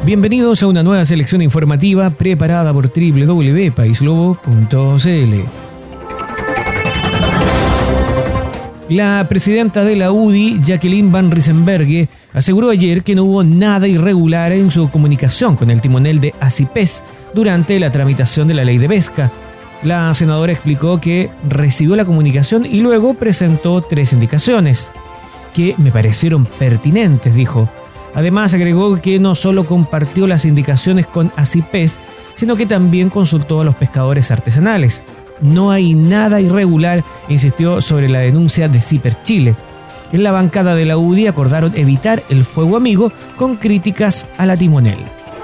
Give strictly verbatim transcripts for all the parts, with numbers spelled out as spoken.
Bienvenidos a una nueva selección informativa preparada por doble u doble u doble u punto paislobo punto c l. La presidenta de la U D I, Jacqueline Van Riesenberghe, aseguró ayer que no hubo nada irregular en su comunicación con el timonel de ACIPES durante la tramitación de la ley de pesca. La senadora explicó que recibió la comunicación y luego presentó tres indicaciones, que me parecieron pertinentes, dijo. Además, agregó que no solo compartió las indicaciones con ACIPES, sino que también consultó a los pescadores artesanales. No hay nada irregular, insistió sobre la denuncia de CIPER Chile. En la bancada de la U D I acordaron evitar el fuego amigo con críticas a la timonel.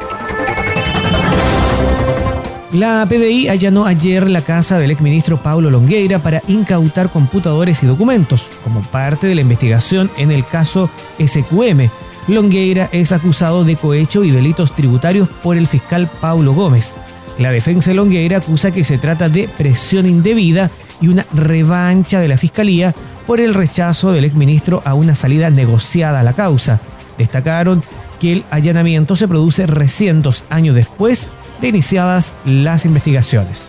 La P D I allanó ayer la casa del exministro Paulo Longueira para incautar computadores y documentos, como parte de la investigación en el caso S Q M. Longueira es acusado de cohecho y delitos tributarios por el fiscal Paulo Gómez. La defensa de Longueira acusa que se trata de presión indebida y una revancha de la Fiscalía por el rechazo del exministro a una salida negociada a la causa. Destacaron que el allanamiento se produce recién dos años después de iniciadas las investigaciones.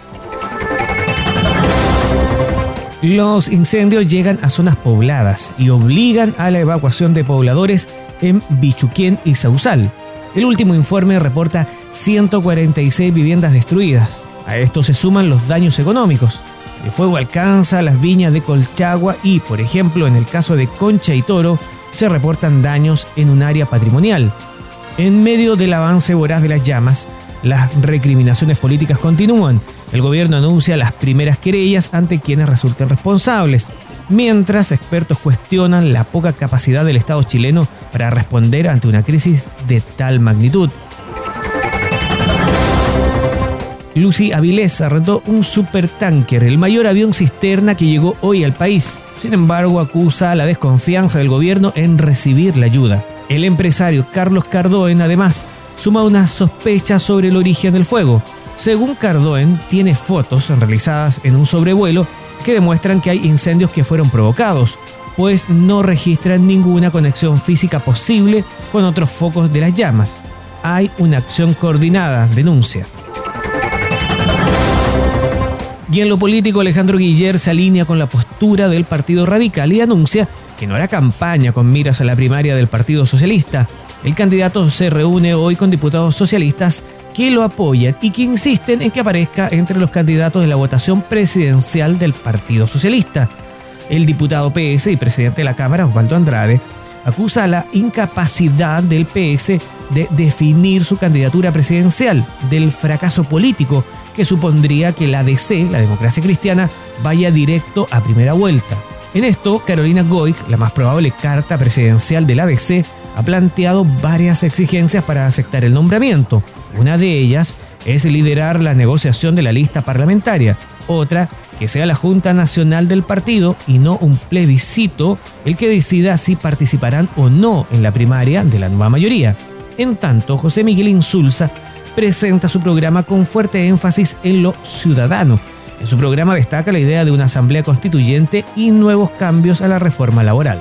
Los incendios llegan a zonas pobladas y obligan a la evacuación de pobladores en Bichuquén y Sausal. El último informe reporta ciento cuarenta y seis viviendas destruidas. A esto se suman los daños económicos. El fuego alcanza las viñas de Colchagua y, por ejemplo, en el caso de Concha y Toro, se reportan daños en un área patrimonial. En medio del avance voraz de las llamas, las recriminaciones políticas continúan. El gobierno anuncia las primeras querellas ante quienes resulten responsables, mientras expertos cuestionan la poca capacidad del Estado chileno para responder ante una crisis de tal magnitud. Lucy Avilés arrendó un supertanker, el mayor avión cisterna que llegó hoy al país. Sin embargo, acusa la desconfianza del gobierno en recibir la ayuda. El empresario Carlos Cardoen, además, suma una sospecha sobre el origen del fuego. Según Cardoen, tiene fotos realizadas en un sobrevuelo que demuestran que hay incendios que fueron provocados, pues no registran ninguna conexión física posible con otros focos de las llamas. Hay una acción coordinada, denuncia. Y en lo político, Alejandro Guiller se alinea con la postura del Partido Radical y anuncia que no hará campaña con miras a la primaria del Partido Socialista. El candidato se reúne hoy con diputados socialistas que lo apoyan y que insisten en que aparezca entre los candidatos de la votación presidencial del Partido Socialista. El diputado P S y presidente de la Cámara, Osvaldo Andrade, acusa la incapacidad del P S de definir su candidatura presidencial, del fracaso político que supondría que la D C, la Democracia Cristiana, vaya directo a primera vuelta. En esto, Carolina Goig, la más probable carta presidencial de la D C, ha planteado varias exigencias para aceptar el nombramiento. Una de ellas es liderar la negociación de la lista parlamentaria. Otra, que sea la Junta Nacional del partido y no un plebiscito el que decida si participarán o no en la primaria de la nueva mayoría. En tanto, José Miguel Insulza presenta su programa con fuerte énfasis en lo ciudadano. En su programa destaca la idea de una asamblea constituyente y nuevos cambios a la reforma laboral.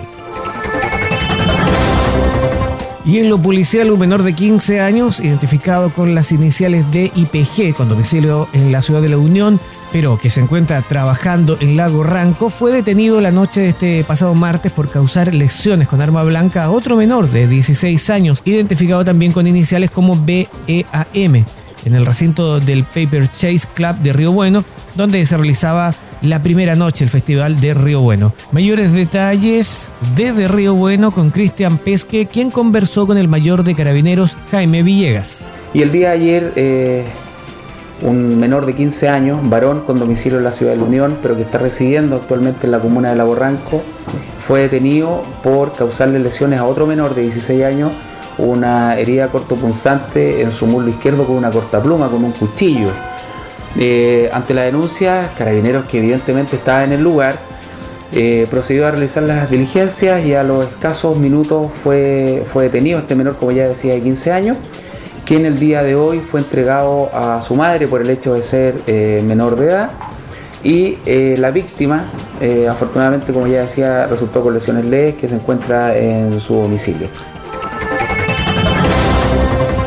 Y en lo policial, un menor de quince años, identificado con las iniciales de I P G, con domicilio en la ciudad de La Unión, pero que se encuentra trabajando en Lago Ranco, fue detenido la noche de este pasado martes por causar lesiones con arma blanca a otro menor de dieciséis años, identificado también con iniciales como B E A M, en el recinto del Paper Chase Club de Río Bueno, donde se realizaba la primera noche del Festival de Río Bueno. Mayores detalles desde Río Bueno con Cristian Pesque, quien conversó con el mayor de Carabineros, Jaime Villegas. Y el día de ayer, eh, un menor de quince años, varón con domicilio en la ciudad de La Unión, pero que está residiendo actualmente en la comuna de Lago Ranco, fue detenido por causarle lesiones a otro menor de dieciséis años, una herida cortopunzante en su muslo izquierdo con una cortapluma, con un cuchillo. Eh, ante la denuncia, Carabineros, que evidentemente estaba en el lugar, eh, procedió a realizar las diligencias y a los escasos minutos fue, fue detenido este menor, como ya decía, de quince años, que en el día de hoy fue entregado a su madre por el hecho de ser eh, menor de edad. Y eh, la víctima, eh, afortunadamente, como ya decía, resultó con lesiones leves, que se encuentra en su domicilio.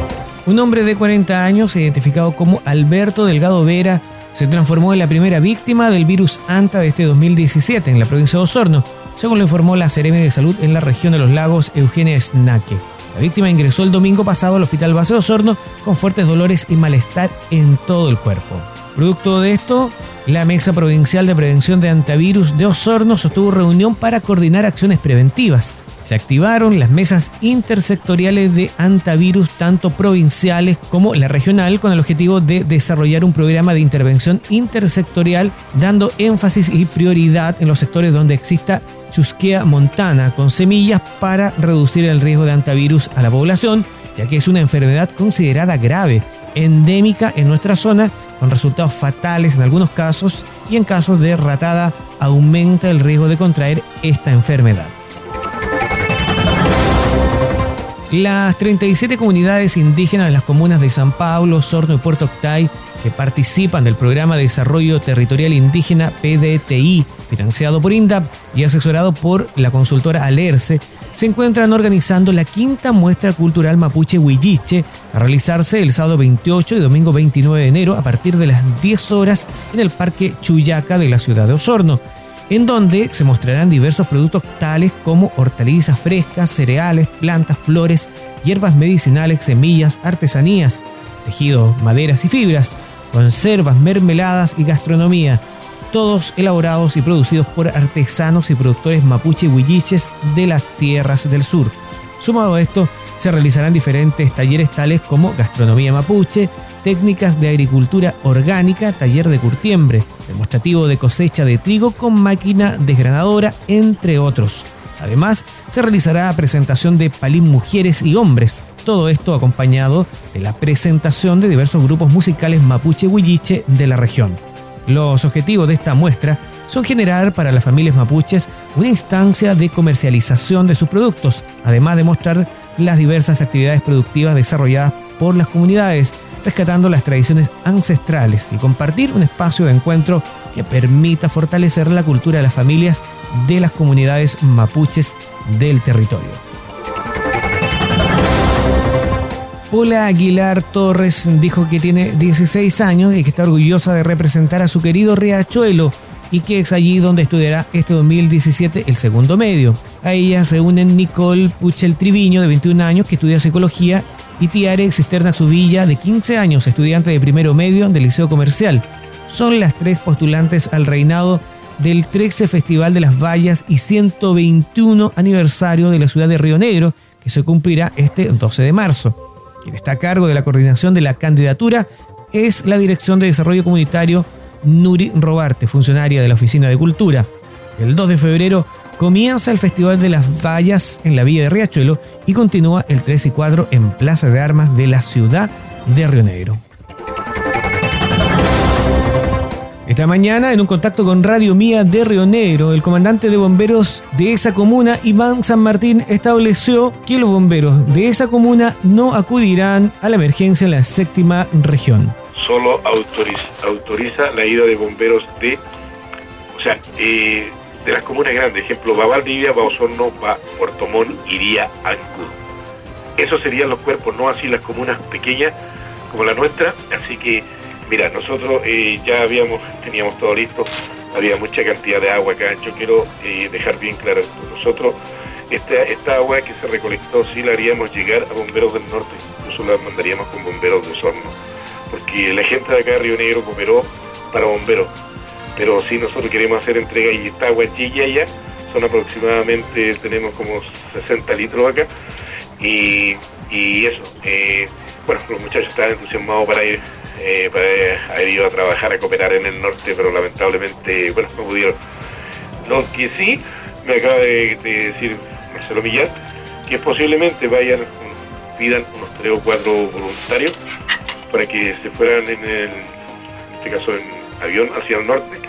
Un hombre de cuarenta años, identificado como Alberto Delgado Vera, se transformó en la primera víctima del virus Anta de este dos mil diecisiete en la provincia de Osorno, según lo informó la Seremi de Salud en la región de los lagos, Eugenia Snaque. La víctima ingresó el domingo pasado al Hospital Base de Osorno con fuertes dolores y malestar en todo el cuerpo. Producto de esto, la Mesa Provincial de Prevención de Antivirus de Osorno sostuvo reunión para coordinar acciones preventivas. Se activaron las mesas intersectoriales de antivirus, tanto provinciales como la regional, con el objetivo de desarrollar un programa de intervención intersectorial, dando énfasis y prioridad en los sectores donde exista chusquea montana con semillas para reducir el riesgo de antivirus a la población, ya que es una enfermedad considerada grave, endémica en nuestra zona, con resultados fatales en algunos casos, y en casos de ratada aumenta el riesgo de contraer esta enfermedad. Las treinta y siete comunidades indígenas de las comunas de San Pablo, Osorno y Puerto Octay, que participan del Programa de Desarrollo Territorial Indígena P D T I, financiado por INDAP y asesorado por la consultora Alerce, se encuentran organizando la quinta muestra cultural mapuche Huilliche, a realizarse el sábado veintiocho y domingo veintinueve de enero a partir de las diez horas en el Parque Chuyaca de la ciudad de Osorno, en donde se mostrarán diversos productos tales como hortalizas frescas, cereales, plantas, flores, hierbas medicinales, semillas, artesanías, tejidos, maderas y fibras, conservas, mermeladas y gastronomía, todos elaborados y producidos por artesanos y productores mapuche huilliches de las tierras del sur. Sumado a esto, se realizarán diferentes talleres tales como gastronomía mapuche, técnicas de agricultura orgánica, taller de curtiembre, demostrativo de cosecha de trigo con máquina desgranadora, entre otros. Además, se realizará presentación de palín mujeres y hombres, todo esto acompañado de la presentación de diversos grupos musicales mapuche huilliche de la región. Los objetivos de esta muestra son generar para las familias mapuches una instancia de comercialización de sus productos, además de mostrar las diversas actividades productivas desarrolladas por las comunidades, rescatando las tradiciones ancestrales y compartir un espacio de encuentro que permita fortalecer la cultura de las familias de las comunidades mapuches del territorio. Paula Aguilar Torres dijo que tiene dieciséis años y que está orgullosa de representar a su querido Riachuelo y que es allí donde estudiará este dos mil diecisiete el segundo medio. A ella se unen Nicole Puchel Triviño, de veintiún años, que estudia psicología, y Tiare Cisterna Subilla, de quince años, estudiante de primero medio del Liceo Comercial. Son las tres postulantes al reinado del trece Festival de las Vallas y ciento veintiuno aniversario de la ciudad de Río Negro, que se cumplirá este doce de marzo. Quien está a cargo de la coordinación de la candidatura es la Dirección de Desarrollo Comunitario Nuri Robarte, funcionaria de la Oficina de Cultura. El dos de febrero comienza el Festival de las Vallas en la Villa de Riachuelo y continúa el tres y cuatro en Plaza de Armas de la ciudad de Río Negro. Esta mañana, en un contacto con Radio Mía de Río Negro, el comandante de bomberos de esa comuna, Iván San Martín, estableció que los bomberos de esa comuna no acudirán a la emergencia en la séptima región. Solo autoriza, autoriza la ida de bomberos de, o sea, eh, de las comunas grandes, ejemplo, va Valdivia, va Osorno, va Puerto Montt, iría a Ancud. Esos serían los cuerpos, no así las comunas pequeñas como la nuestra, así que mira, nosotros eh, ya habíamos, teníamos todo listo, había mucha cantidad de agua acá. Yo quiero eh, dejar bien claro esto. Nosotros, esta, esta agua que se recolectó, sí la haríamos llegar a bomberos del norte, incluso la mandaríamos con bomberos de Osorno, porque la gente de acá de Río Negro cooperó para bomberos, pero sí nosotros queremos hacer entrega y esta agua chilla ya, son aproximadamente, tenemos como sesenta litros acá, y, y eso, eh, bueno, los muchachos estaban entusiasmados para ir, Eh, para haber ido a trabajar, a cooperar en el norte, pero lamentablemente, bueno, no pudieron. Lo que sí me acaba de, de decir Marcelo Millán, que posiblemente vayan, pidan unos tres o cuatro voluntarios para que se fueran en, el, en este caso en avión hacia el norte.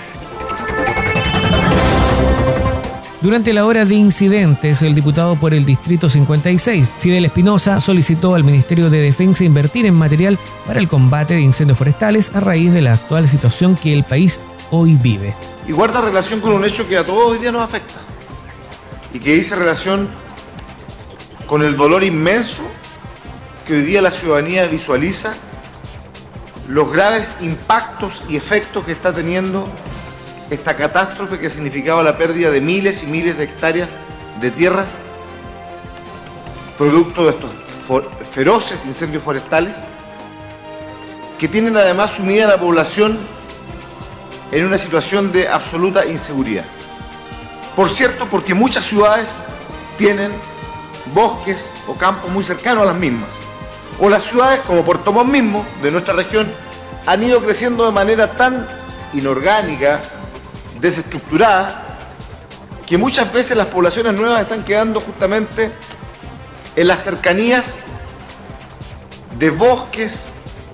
Durante la hora de incidentes, el diputado por el Distrito cincuenta y seis, Fidel Espinosa, solicitó al Ministerio de Defensa invertir en material para el combate de incendios forestales a raíz de la actual situación que el país hoy vive. Y guarda relación con un hecho que a todos hoy día nos afecta y que dice relación con el dolor inmenso que hoy día la ciudadanía visualiza los graves impactos y efectos que está teniendo esta catástrofe que significaba la pérdida de miles y miles de hectáreas de tierras, producto de estos feroces incendios forestales, que tienen además sumida a la población en una situación de absoluta inseguridad. Por cierto, porque muchas ciudades tienen bosques o campos muy cercanos a las mismas, o las ciudades como Puerto Montt mismo, de nuestra región, han ido creciendo de manera tan inorgánica, desestructurada, que muchas veces las poblaciones nuevas están quedando justamente en las cercanías de bosques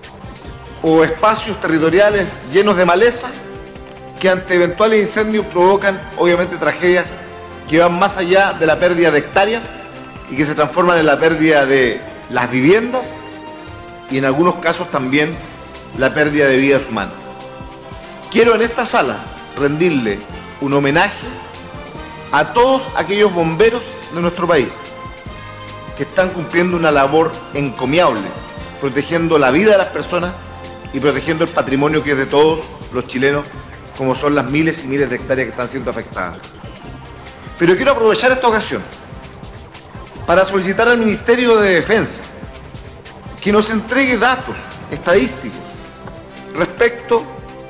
o espacios territoriales llenos de maleza, que ante eventuales incendios provocan obviamente tragedias que van más allá de la pérdida de hectáreas y que se transforman en la pérdida de las viviendas y en algunos casos también la pérdida de vidas humanas. Quiero en esta sala rendirle un homenaje a todos aquellos bomberos de nuestro país que están cumpliendo una labor encomiable, protegiendo la vida de las personas y protegiendo el patrimonio que es de todos los chilenos, como son las miles y miles de hectáreas que están siendo afectadas. Pero quiero aprovechar esta ocasión para solicitar al Ministerio de Defensa que nos entregue datos estadísticos respecto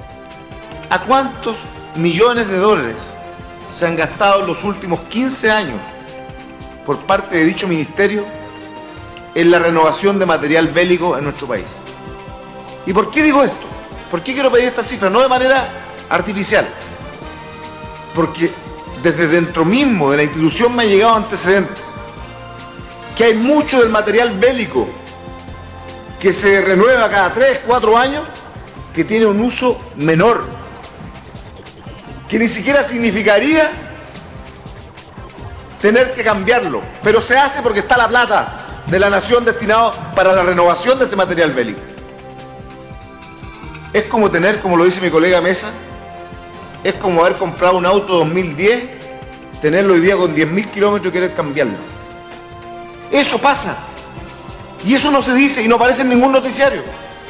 a cuántos millones de dólares se han gastado en los últimos quince años por parte de dicho ministerio en la renovación de material bélico en nuestro país. ¿Y por qué digo esto? ¿Por qué quiero pedir esta cifra? No de manera artificial, porque desde dentro mismo de la institución me han llegado antecedentes que hay mucho del material bélico que se renueva cada tres, cuatro años que tiene un uso menor, que ni siquiera significaría tener que cambiarlo, pero se hace porque está la plata de la nación destinada para la renovación de ese material bélico. Es como tener, como lo dice mi colega Mesa, es como haber comprado un auto dos mil diez, tenerlo hoy día con diez mil kilómetros y querer cambiarlo. Eso pasa. Y eso no se dice y no aparece en ningún noticiario.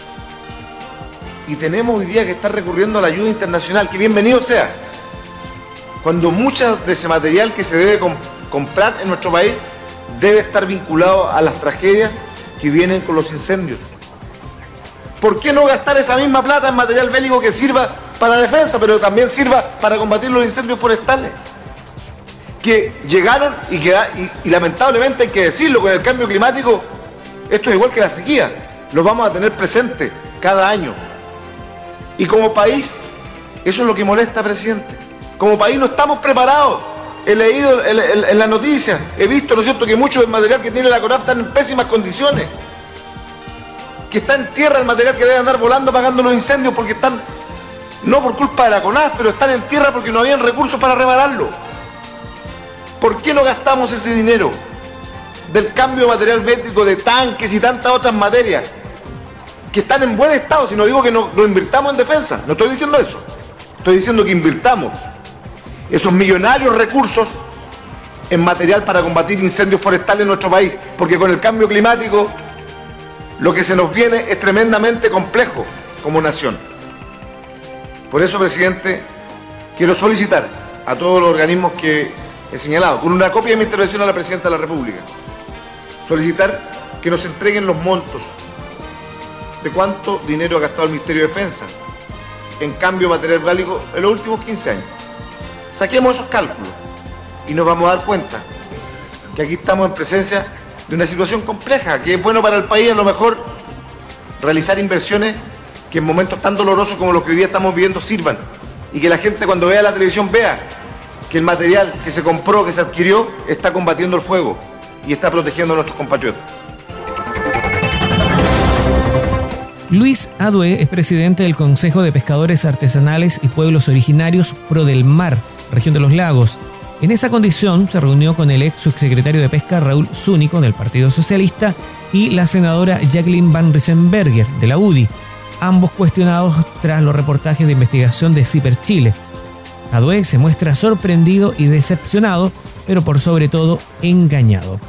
Y tenemos hoy día que estar recurriendo a la ayuda internacional, que bienvenido sea, cuando mucho de ese material que se debe comp comprar en nuestro país debe estar vinculado a las tragedias que vienen con los incendios. ¿Por qué no gastar esa misma plata en material bélico que sirva para defensa, pero también sirva para combatir los incendios forestales? Que llegaron y, que, y, y lamentablemente hay que decirlo, con el cambio climático, esto es igual que la sequía, los vamos a tener presentes cada año. Y como país, eso es lo que molesta, presidente. Como país no estamos preparados. He leído en, en, en las noticias, he visto, ¿no es cierto?, que mucho del material que tiene la CONAF están en pésimas condiciones. Que está en tierra el material que debe andar volando apagando los incendios porque están, no por culpa de la CONAF, pero están en tierra porque no habían recursos para repararlo. ¿Por qué no gastamos ese dinero del cambio de material bélico, de tanques y tantas otras materias que están en buen estado? Si no digo que no lo invirtamos en defensa, no estoy diciendo eso. Estoy diciendo que invirtamos esos millonarios recursos en material para combatir incendios forestales en nuestro país, porque con el cambio climático lo que se nos viene es tremendamente complejo como nación. Por eso, presidente, quiero solicitar a todos los organismos que he señalado, con una copia de mi intervención a la Presidenta de la República, solicitar que nos entreguen los montos de cuánto dinero ha gastado el Ministerio de Defensa en cambio de material bélico en los últimos quince años. Saquemos esos cálculos y nos vamos a dar cuenta que aquí estamos en presencia de una situación compleja, que es bueno para el país a lo mejor realizar inversiones que en momentos tan dolorosos como los que hoy día estamos viviendo sirvan, y que la gente cuando vea la televisión vea que el material que se compró, que se adquirió, está combatiendo el fuego y está protegiendo a nuestros compatriotas. Luis Adue es presidente del Consejo de Pescadores Artesanales y Pueblos Originarios Pro del Mar, región de los Lagos. En esa condición se reunió con el ex subsecretario de Pesca Raúl Zúñiga del Partido Socialista y la senadora Jacqueline Van Riesenberger de la U D I, ambos cuestionados tras los reportajes de investigación de CIPER Chile. Adue se muestra sorprendido y decepcionado, pero por sobre todo engañado.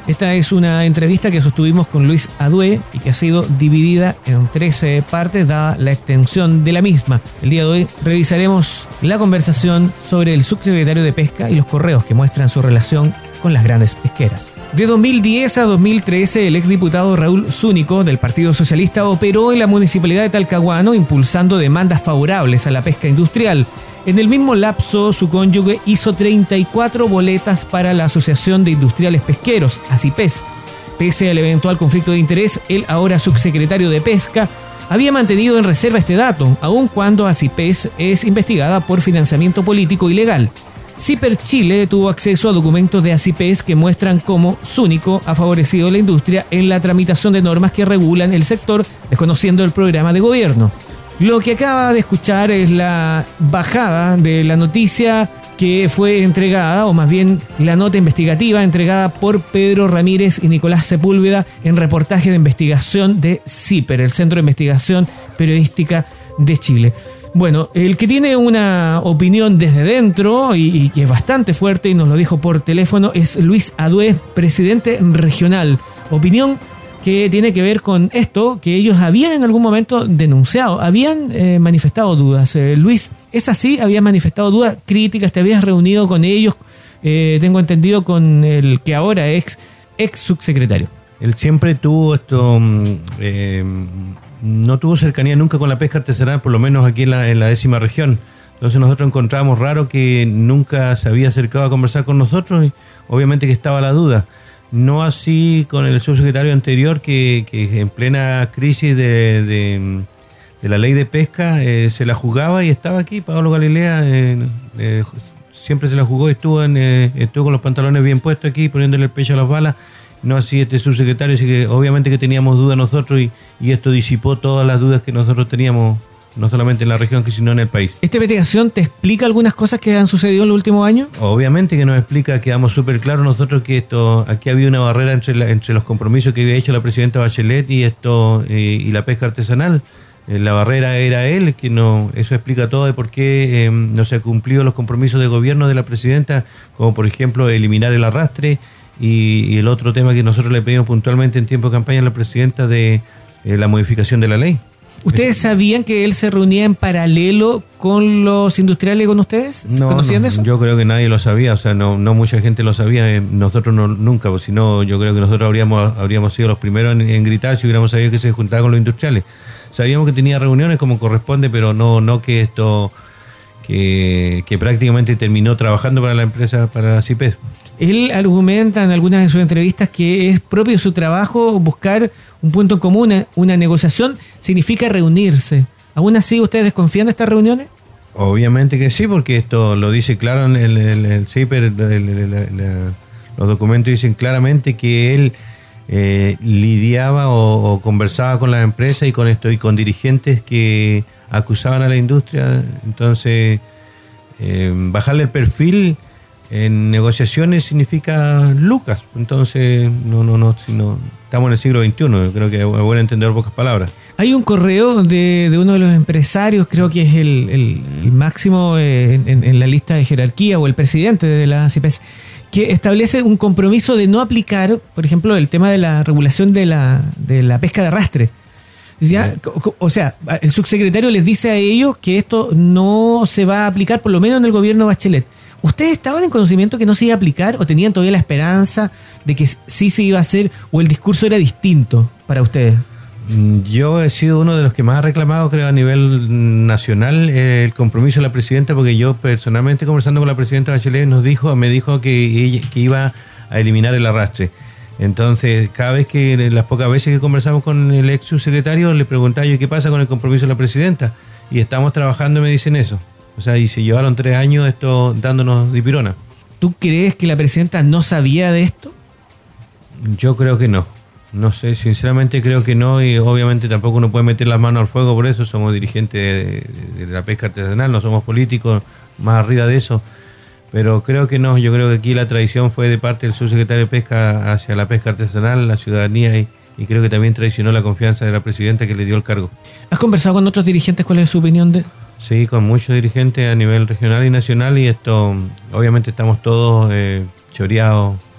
Esta es una entrevista que sostuvimos con Luis Adué y que ha sido dividida en trece partes, dada la extensión de la misma. El día de hoy revisaremos la conversación sobre el subsecretario de Pesca y los correos que muestran su relación con las grandes pesqueras. De dos mil diez a dos mil trece, el exdiputado Raúl Zúñigo del Partido Socialista operó en la municipalidad de Talcahuano impulsando demandas favorables a la pesca industrial. En el mismo lapso, su cónyuge hizo treinta y cuatro boletas para la Asociación de Industriales Pesqueros, ASIPES. Pese al eventual conflicto de interés, el ahora subsecretario de Pesca había mantenido en reserva este dato, aun cuando ASIPES es investigada por financiamiento político ilegal. CIPER Chile tuvo acceso a documentos de ASIPES que muestran cómo Zúñigo ha favorecido la industria en la tramitación de normas que regulan el sector, desconociendo el programa de gobierno. Lo que acaba de escuchar es la bajada de la noticia que fue entregada, o más bien la nota investigativa entregada por Pedro Ramírez y Nicolás Sepúlveda en reportaje de investigación de CIPER, el Centro de Investigación Periodística de Chile. Bueno, el que tiene una opinión desde dentro y, y que es bastante fuerte y nos lo dijo por teléfono es Luis Adué, presidente regional. Opinión que tiene que ver con esto que ellos habían en algún momento denunciado, habían eh, manifestado dudas. Eh, Luis, ¿es así? ¿Habías manifestado dudas, críticas? ¿Te habías reunido con ellos? Eh, tengo entendido con el que ahora es ex subsecretario. Él siempre tuvo esto, eh, no tuvo cercanía nunca con la pesca artesanal, por lo menos aquí en la, en la décima región. Entonces nosotros encontrábamos raro que nunca se había acercado a conversar con nosotros y obviamente que estaba la duda. No así con el subsecretario anterior que, que en plena crisis de, de, de la ley de pesca eh, se la jugaba y estaba aquí. Pablo Galilea eh, eh, siempre se la jugó y estuvo, en, eh, estuvo con los pantalones bien puestos aquí, poniéndole el pecho a las balas. No así este subsecretario, así que obviamente que teníamos dudas nosotros y, y esto disipó todas las dudas que nosotros teníamos, no solamente en la región, sino en el país. ¿Esta investigación te explica algunas cosas que han sucedido en los últimos años? Obviamente que nos explica, quedamos súper claros nosotros que esto, aquí había una barrera entre, la, entre los compromisos que había hecho la presidenta Bachelet y esto eh, y la pesca artesanal. Eh, la barrera era él, que no, eso explica todo de por qué eh, no se han cumplido los compromisos de gobierno de la presidenta, como por ejemplo eliminar el arrastre y, y el otro tema que nosotros le pedimos puntualmente en tiempo de campaña a la presidenta de eh, la modificación de la ley. ¿Ustedes sabían que él se reunía en paralelo con los industriales con ustedes? No, ¿Conocían no, eso? Yo creo que nadie lo sabía, o sea, no, no mucha gente lo sabía, nosotros no, nunca, pues si no, yo creo que nosotros habríamos, habríamos sido los primeros en, en gritar si hubiéramos sabido que se juntaba con los industriales. Sabíamos que tenía reuniones como corresponde, pero no, no que esto, que, que prácticamente terminó trabajando para la empresa, para la CIPES. Él argumenta en algunas de sus entrevistas que es propio de su trabajo buscar un punto en común, una negociación significa reunirse. ¿Aún así ustedes desconfían de estas reuniones? Obviamente que sí, porque esto lo dice claro en el, el, el CIPER, el, el, el, el, los documentos dicen claramente que él eh, lidiaba o, o conversaba con las empresas y con esto y con dirigentes que acusaban a la industria. Entonces, eh, bajarle el perfil en negociaciones significa lucas. Entonces, no, no, no, sino, estamos en el siglo veintiuno, creo que es bueno entender pocas palabras. Hay un correo de, de uno de los empresarios, creo que es el, el, el máximo eh, en, en la lista de jerarquía o el presidente de la CIPES, que establece un compromiso de no aplicar, por ejemplo, el tema de la regulación de la, de la pesca de arrastre. ¿Ya? O, o sea, el subsecretario les dice a ellos que esto no se va a aplicar, por lo menos en el gobierno Bachelet. ¿Ustedes estaban en conocimiento que no se iba a aplicar o tenían todavía la esperanza de que sí se iba a hacer o el discurso era distinto para ustedes? Yo he sido uno de los que más ha reclamado, creo, a nivel nacional eh, el compromiso de la presidenta, porque yo personalmente conversando con la presidenta Bachelet nos dijo, me dijo que, ella, que iba a eliminar el arrastre. Entonces, cada vez que, las pocas veces que conversamos con el ex subsecretario, le preguntaba yo qué pasa con el compromiso de la presidenta. Y estamos trabajando y me dicen eso. O sea, y se llevaron tres años esto dándonos dipirona. ¿Tú crees que la presidenta no sabía de esto? Yo creo que no. No sé, sinceramente creo que no, y obviamente tampoco uno puede meter las manos al fuego por eso. Somos dirigentes de, de la pesca artesanal, no somos políticos, más arriba de eso. Pero creo que no, yo creo que aquí la traición fue de parte del subsecretario de Pesca hacia la pesca artesanal, la ciudadanía, y, y creo que también traicionó la confianza de la presidenta que le dio el cargo. ¿Has conversado con otros dirigentes? ¿Cuál es su opinión de...? Sí, con muchos dirigentes a nivel regional y nacional, y esto, obviamente estamos todos eh, choreados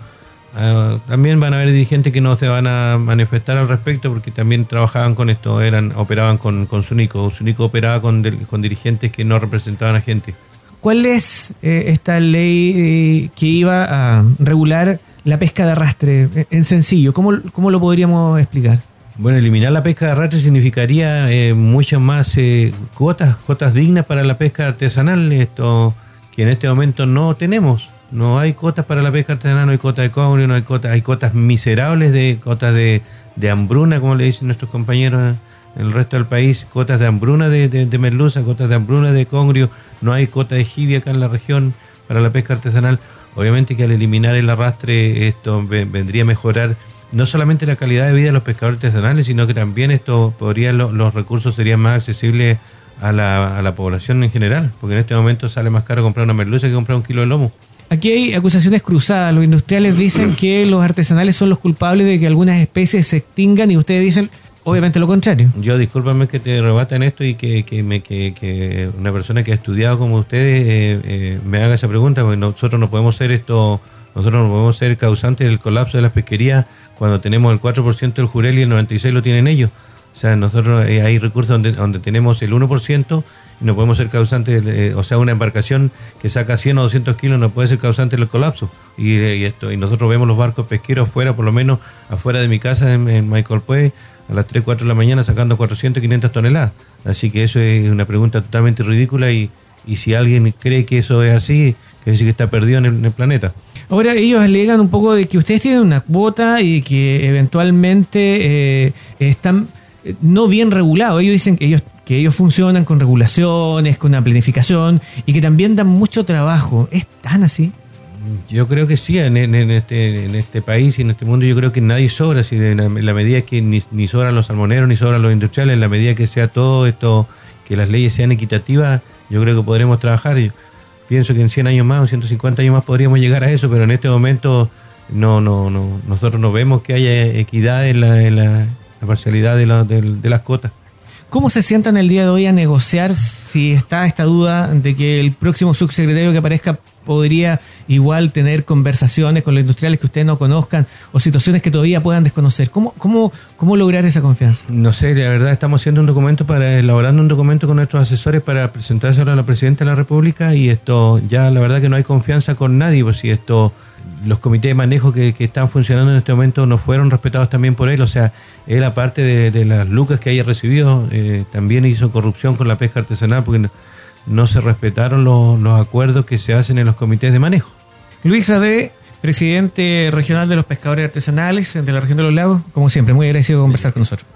Uh, también van a haber dirigentes que no se van a manifestar al respecto porque también trabajaban con esto, eran operaban con, con Sunico. Sunico operaba con, del, con dirigentes que no representaban a gente. ¿Cuál es eh, esta ley eh, que iba a regular la pesca de arrastre? En sencillo, ¿cómo, cómo lo podríamos explicar? Bueno, eliminar la pesca de arrastre significaría eh, muchas más eh, cuotas, cuotas dignas para la pesca artesanal, esto que en este momento no tenemos. No hay cuotas para la pesca artesanal, no hay cuotas de congrio, no hay cuotas, hay cuotas miserables de cuotas de, de hambruna, como le dicen nuestros compañeros en el resto del país, cuotas de hambruna de, de, de merluza, cuotas de hambruna de congrio, no hay cuota de jibia acá en la región para la pesca artesanal. Obviamente que al eliminar el arrastre esto vendría a mejorar no solamente la calidad de vida de los pescadores artesanales, sino que también esto podría lo, los recursos serían más accesibles a la, a la población en general, porque en este momento sale más caro comprar una merluza que comprar un kilo de lomo. Aquí hay acusaciones cruzadas. Los industriales dicen que los artesanales son los culpables de que algunas especies se extingan y ustedes dicen obviamente lo contrario. Yo discúlpame que te rebatan esto y que, que, me, que, que una persona que ha estudiado como ustedes eh, eh, me haga esa pregunta, porque nosotros no podemos ser esto, nosotros no podemos ser causantes del colapso de las pesquerías cuando tenemos el cuatro por ciento del jurel y el noventa y seis por ciento lo tienen ellos. O sea, nosotros eh, hay recursos donde, donde tenemos el uno por ciento y no podemos ser causantes, eh, o sea, una embarcación que saca cien o doscientos kilos no puede ser causante del colapso. Y, y esto y nosotros vemos los barcos pesqueros afuera, por lo menos afuera de mi casa en, en Michael Puey, a las tres, cuatro de la mañana sacando cuatrocientas, quinientas toneladas. Así que eso es una pregunta totalmente ridícula y, y si alguien cree que eso es así, quiere decir que está perdido en el, en el planeta. Ahora ellos alegan un poco de que ustedes tienen una cuota y que eventualmente eh, están no bien regulados. Ellos dicen que ellos, que ellos funcionan con regulaciones, con una planificación y que también dan mucho trabajo. ¿Es tan así? Yo creo que sí, en, en, en, este, en este país y en este mundo yo creo que nadie sobra, si en, la, en la medida que ni, ni sobran los salmoneros, ni sobran los industriales, en la medida que sea todo esto, que las leyes sean equitativas, yo creo que podremos trabajar. Yo pienso que en cien años más o ciento cincuenta años más podríamos llegar a eso, pero en este momento no, no, no, nosotros no vemos que haya equidad en la, en la, la parcialidad de, la, de, de las cuotas. ¿Cómo se sientan el día de hoy a negociar si está esta duda de que el próximo subsecretario que aparezca podría igual tener conversaciones con los industriales que ustedes no conozcan o situaciones que todavía puedan desconocer? ¿Cómo, cómo, cómo lograr esa confianza? No sé, la verdad estamos haciendo un documento, para elaborando un documento con nuestros asesores para presentárselo a la Presidenta de la República y esto ya la verdad que no hay confianza con nadie, pues si esto... Los comités de manejo que, que están funcionando en este momento no fueron respetados también por él, o sea, él aparte de, de las lucas que haya recibido, eh, también hizo corrupción con la pesca artesanal porque no, no se respetaron los, los acuerdos que se hacen en los comités de manejo. Luis Ade, presidente regional de los pescadores artesanales de la región de los lagos, como siempre, muy agradecido de conversar con nosotros.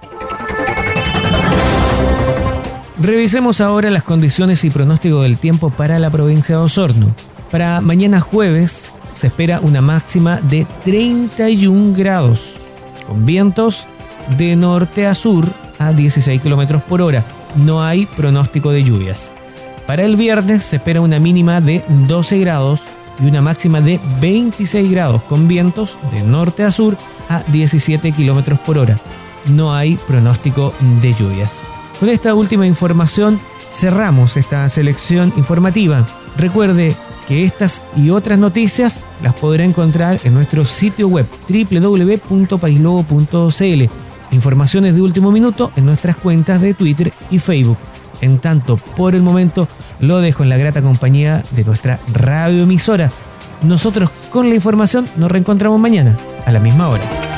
Revisemos ahora las condiciones y pronóstico del tiempo para la provincia de Osorno. Para mañana jueves se espera una máxima de treinta y un grados, con vientos de norte a sur a dieciséis kilómetros por hora. No hay pronóstico de lluvias. Para el viernes se espera una mínima de doce grados y una máxima de veintiséis grados, con vientos de norte a sur a diecisiete kilómetros por hora. No hay pronóstico de lluvias. Con esta última información cerramos esta selección informativa. Recuerde que estas y otras noticias las podrá encontrar en nuestro sitio web doble u doble u doble u punto paislobo punto c l. Informaciones de último minuto en nuestras cuentas de Twitter y Facebook. En tanto, por el momento, lo dejo en la grata compañía de nuestra radioemisora. Nosotros con la información nos reencontramos mañana a la misma hora.